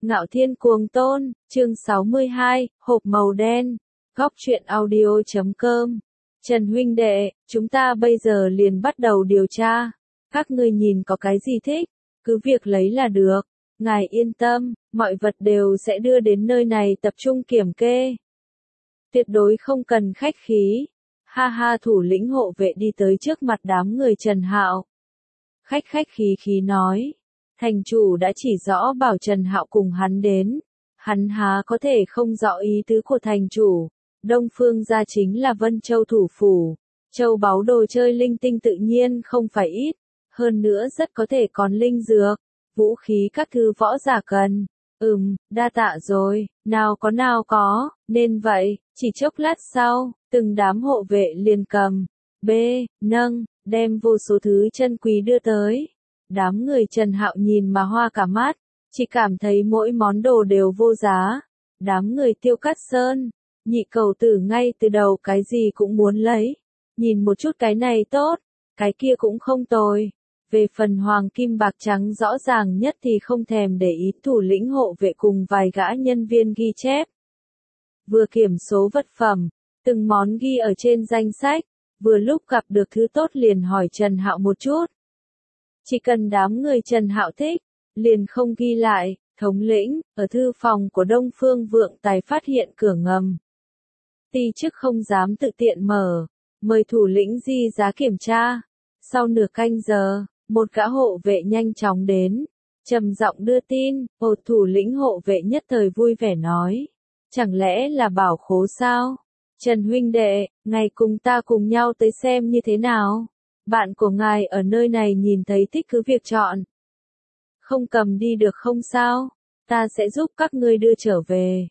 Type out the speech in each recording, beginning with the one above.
Ngạo Thiên Cuồng Tôn, chương 62, hộp màu đen, góc truyện audio.com. Trần huynh đệ, chúng ta bây giờ liền bắt đầu điều tra. Các ngươi nhìn có cái gì thích, cứ việc lấy là được. Ngài yên tâm, mọi vật đều sẽ đưa đến nơi này tập trung kiểm kê. Tuyệt đối không cần khách khí. Ha ha, thủ lĩnh hộ vệ đi tới trước mặt đám người Trần Hạo. Khách khí nói. Thành chủ đã chỉ rõ bảo Trần Hạo cùng hắn đến. Hắn há có thể không rõ ý tứ của thành chủ. Đông Phương gia chính là Vân Châu thủ phủ. Châu báu đồ chơi linh tinh tự nhiên không phải ít. Hơn nữa rất có thể còn linh dược, vũ khí các thứ võ giả cần. Đa tạ rồi, nào có, nên vậy, chỉ chốc lát sau, từng đám hộ vệ liền cầm, nâng, đem vô số thứ chân quý đưa tới. Đám người Trần Hạo nhìn mà hoa cả mắt, chỉ cảm thấy mỗi món đồ đều vô giá. Đám người Tiêu Cát Sơn, nhị cầu tử ngay từ đầu cái gì cũng muốn lấy. Nhìn một chút cái này tốt, cái kia cũng không tồi. Về phần hoàng kim bạc trắng rõ ràng nhất thì không thèm để ý, thủ lĩnh hộ vệ cùng vài gã nhân viên ghi chép. Vừa kiểm số vật phẩm, từng món ghi ở trên danh sách, vừa lúc gặp được thứ tốt liền hỏi Trần Hạo một chút. Chỉ cần đám người Trần Hạo thích, liền không ghi lại. Thống lĩnh, ở thư phòng của Đông Phương Vượng Tài phát hiện cửa ngầm. Ti chức không dám tự tiện mở, mời thủ lĩnh di giá kiểm tra. Sau nửa canh giờ, một gã hộ vệ nhanh chóng đến, trầm giọng đưa tin. Thủ lĩnh hộ vệ nhất thời vui vẻ nói, chẳng lẽ là bảo khố sao? Trần huynh đệ, ngài cùng ta cùng nhau tới xem như thế nào? Bạn của ngài ở nơi này nhìn thấy thích cứ việc chọn. Không cầm đi được không sao? Ta sẽ giúp các ngươi đưa trở về.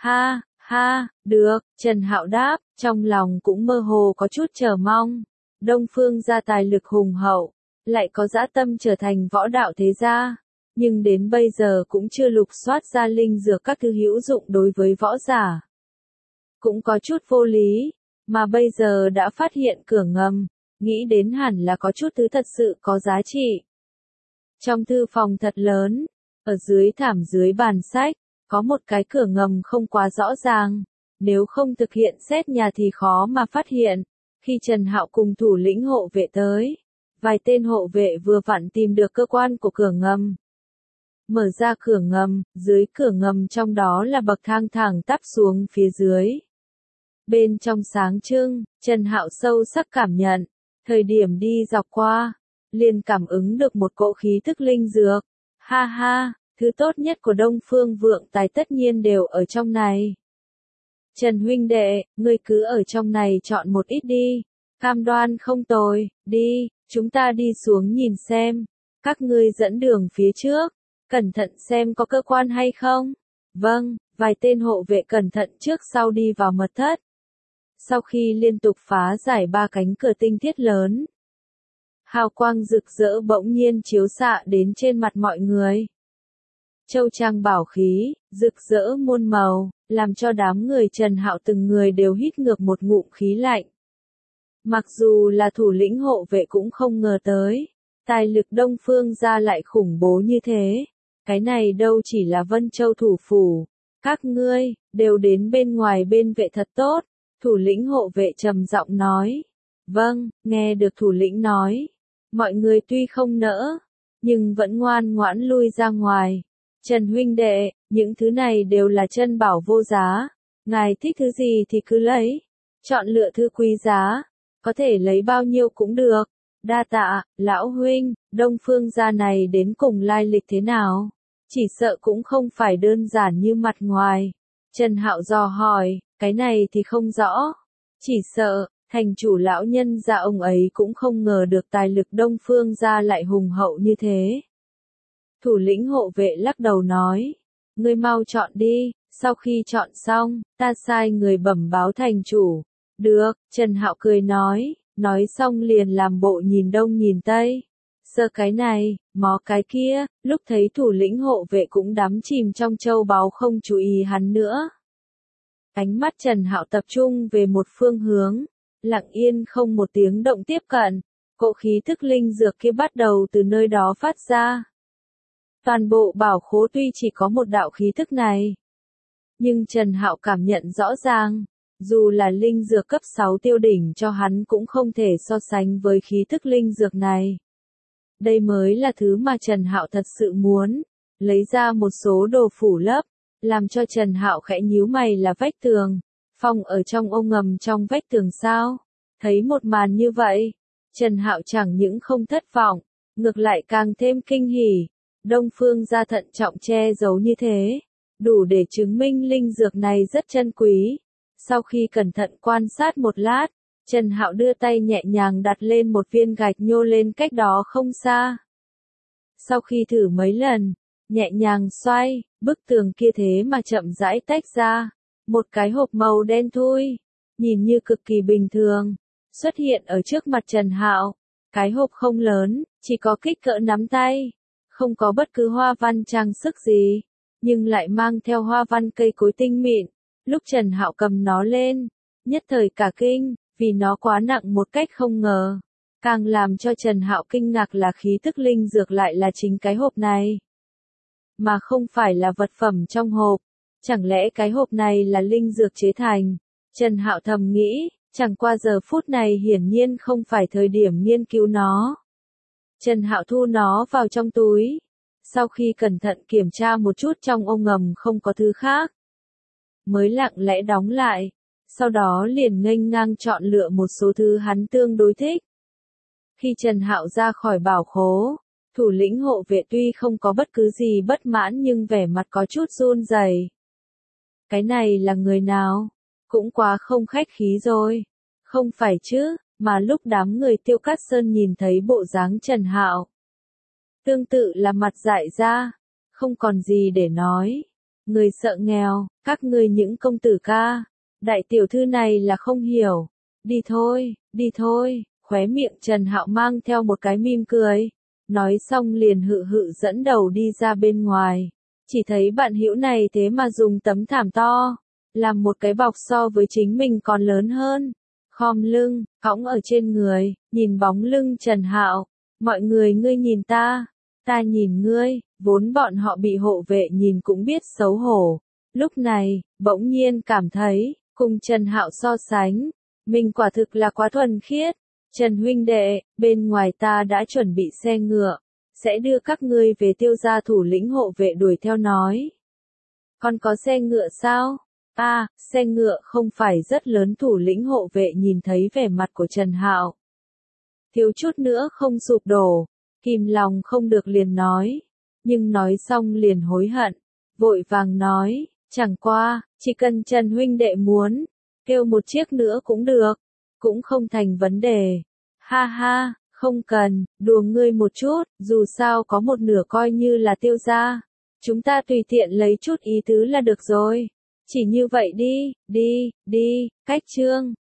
Ha, được, Trần Hạo đáp, trong lòng cũng mơ hồ có chút chờ mong. Đông Phương gia tài lực hùng hậu, lại có dã tâm trở thành võ đạo thế gia, nhưng đến bây giờ cũng chưa lục soát ra linh dược các thứ hữu dụng đối với võ giả. Cũng có chút vô lý, mà bây giờ đã phát hiện cửa ngầm, nghĩ đến hẳn là có chút thứ thật sự có giá trị. Trong thư phòng thật lớn, ở dưới thảm dưới bàn sách, có một cái cửa ngầm không quá rõ ràng, nếu không thực hiện xét nhà thì khó mà phát hiện. Khi Trần Hạo cùng thủ lĩnh hộ vệ tới, vài tên hộ vệ vừa vặn tìm được cơ quan của cửa ngầm. Mở ra cửa ngầm, dưới cửa ngầm trong đó là bậc thang thẳng tắp xuống phía dưới. Bên trong sáng trưng, Trần Hạo sâu sắc cảm nhận, thời điểm đi dọc qua, liền cảm ứng được một cỗ khí thức linh dược. Ha, thứ tốt nhất của Đông Phương Vượng Tài tất nhiên đều ở trong này. Trần huynh đệ, ngươi cứ ở trong này chọn một ít đi, cam đoan không tồi, đi, chúng ta đi xuống nhìn xem. Các ngươi dẫn đường phía trước, cẩn thận xem có cơ quan hay không. Vâng, vài tên hộ vệ cẩn thận trước sau đi vào mật thất. Sau khi liên tục phá giải 3 cánh cửa tinh thiết lớn, hào quang rực rỡ bỗng nhiên chiếu xạ đến trên mặt mọi người. Châu trang bảo khí, rực rỡ muôn màu, làm cho đám người Trần Hạo từng người đều hít ngược một ngụm khí lạnh. Mặc dù là thủ lĩnh hộ vệ cũng không ngờ tới, tài lực Đông Phương gia lại khủng bố như thế. Cái này đâu chỉ là Vân Châu thủ phủ, các ngươi đều đến bên ngoài bên vệ thật tốt. Thủ lĩnh hộ vệ trầm giọng nói. Vâng, nghe được thủ lĩnh nói, mọi người tuy không nỡ, nhưng vẫn ngoan ngoãn lui ra ngoài. Trần huynh đệ, những thứ này đều là chân bảo vô giá, ngài thích thứ gì thì cứ lấy, chọn lựa thứ quý giá, có thể lấy bao nhiêu cũng được. Đa tạ, lão huynh, Đông Phương gia này đến cùng lai lịch thế nào? Chỉ sợ cũng không phải đơn giản như mặt ngoài. Trần Hạo dò hỏi, cái này thì không rõ. Chỉ sợ, thành chủ lão nhân gia ông ấy cũng không ngờ được tài lực Đông Phương gia lại hùng hậu như thế. Thủ lĩnh hộ vệ lắc đầu nói, ngươi mau chọn đi, sau khi chọn xong, ta sai người bẩm báo thành chủ. Được, Trần Hạo cười nói xong liền làm bộ nhìn đông nhìn tây. Sơ cái này, mó cái kia, lúc thấy thủ lĩnh hộ vệ cũng đắm chìm trong châu báu không chú ý hắn nữa. Ánh mắt Trần Hạo tập trung về một phương hướng, lặng yên không một tiếng động tiếp cận, cỗ khí thức linh dược kia bắt đầu từ nơi đó phát ra. Toàn bộ bảo khố tuy chỉ có một đạo khí thức này, nhưng Trần Hạo cảm nhận rõ ràng, dù là linh dược cấp 6 tiêu đỉnh cho hắn cũng không thể so sánh với khí thức linh dược này. Đây mới là thứ mà Trần Hạo thật sự muốn, lấy ra một số đồ phủ lấp, làm cho Trần Hạo khẽ nhíu mày là vách tường, phong ở trong ô ngầm trong vách tường sao? Thấy một màn như vậy, Trần Hạo chẳng những không thất vọng, ngược lại càng thêm kinh hỉ. Đông Phương gia thận trọng che giấu như thế, đủ để chứng minh linh dược này rất chân quý. Sau khi cẩn thận quan sát một lát, Trần Hạo đưa tay nhẹ nhàng đặt lên một viên gạch nhô lên cách đó không xa. Sau khi thử mấy lần, nhẹ nhàng xoay, bức tường kia thế mà chậm rãi tách ra. Một cái hộp màu đen thui, nhìn như cực kỳ bình thường, xuất hiện ở trước mặt Trần Hạo. Cái hộp không lớn, chỉ có kích cỡ nắm tay, không có bất cứ hoa văn trang sức gì, nhưng lại mang theo hoa văn cây cối tinh mịn. Lúc Trần Hạo cầm nó lên, nhất thời cả kinh, vì nó quá nặng một cách không ngờ. Càng làm cho Trần Hạo kinh ngạc là khí tức linh dược lại là chính cái hộp này, mà không phải là vật phẩm trong hộp. Chẳng lẽ cái hộp này là linh dược chế thành? Trần Hạo thầm nghĩ, chẳng qua giờ phút này hiển nhiên không phải thời điểm nghiên cứu nó. Trần Hạo thu nó vào trong túi. Sau khi cẩn thận kiểm tra một chút trong ô ngầm không có thứ khác, mới lặng lẽ đóng lại. Sau đó liền nghênh ngang chọn lựa một số thứ hắn tương đối thích. Khi Trần Hạo ra khỏi bảo khố, thủ lĩnh hộ vệ tuy không có bất cứ gì bất mãn nhưng vẻ mặt có chút run rẩy. Cái này là người nào? Cũng quá không khách khí rồi. Không phải chứ, mà lúc đám người Tiêu Cát Sơn nhìn thấy bộ dáng Trần Hạo, tương tự là mặt dại ra, không còn gì để nói. Người sợ nghèo, các ngươi những công tử ca, đại tiểu thư này là không hiểu. Đi thôi, khóe miệng Trần Hạo mang theo một cái mỉm cười. Nói xong liền hự hự dẫn đầu đi ra bên ngoài. Chỉ thấy bạn hữu này thế mà dùng tấm thảm to, làm một cái bọc so với chính mình còn lớn hơn. Khom lưng, cõng ở trên người, nhìn bóng lưng Trần Hạo. Mọi người ngươi nhìn ta nhìn ngươi, vốn bọn họ bị hộ vệ nhìn cũng biết xấu hổ. Lúc này, bỗng nhiên cảm thấy, cùng Trần Hạo so sánh, mình quả thực là quá thuần khiết. Trần huynh đệ, bên ngoài ta đã chuẩn bị xe ngựa, sẽ đưa các ngươi về Tiêu gia. Thủ lĩnh hộ vệ đuổi theo nói. Còn có xe ngựa sao? Xe ngựa không phải rất lớn. Thủ lĩnh hộ vệ nhìn thấy vẻ mặt của Trần Hạo, thiếu chút nữa không sụp đổ, kìm lòng không được liền nói, nhưng nói xong liền hối hận, vội vàng nói, chẳng qua, chỉ cần Trần huynh đệ muốn, kêu một chiếc nữa cũng được, cũng không thành vấn đề. Ha ha, không cần, đùa ngươi một chút, dù sao có một nửa coi như là Tiêu gia, chúng ta tùy tiện lấy chút ý tứ là được rồi. Chỉ như vậy đi, cách chương.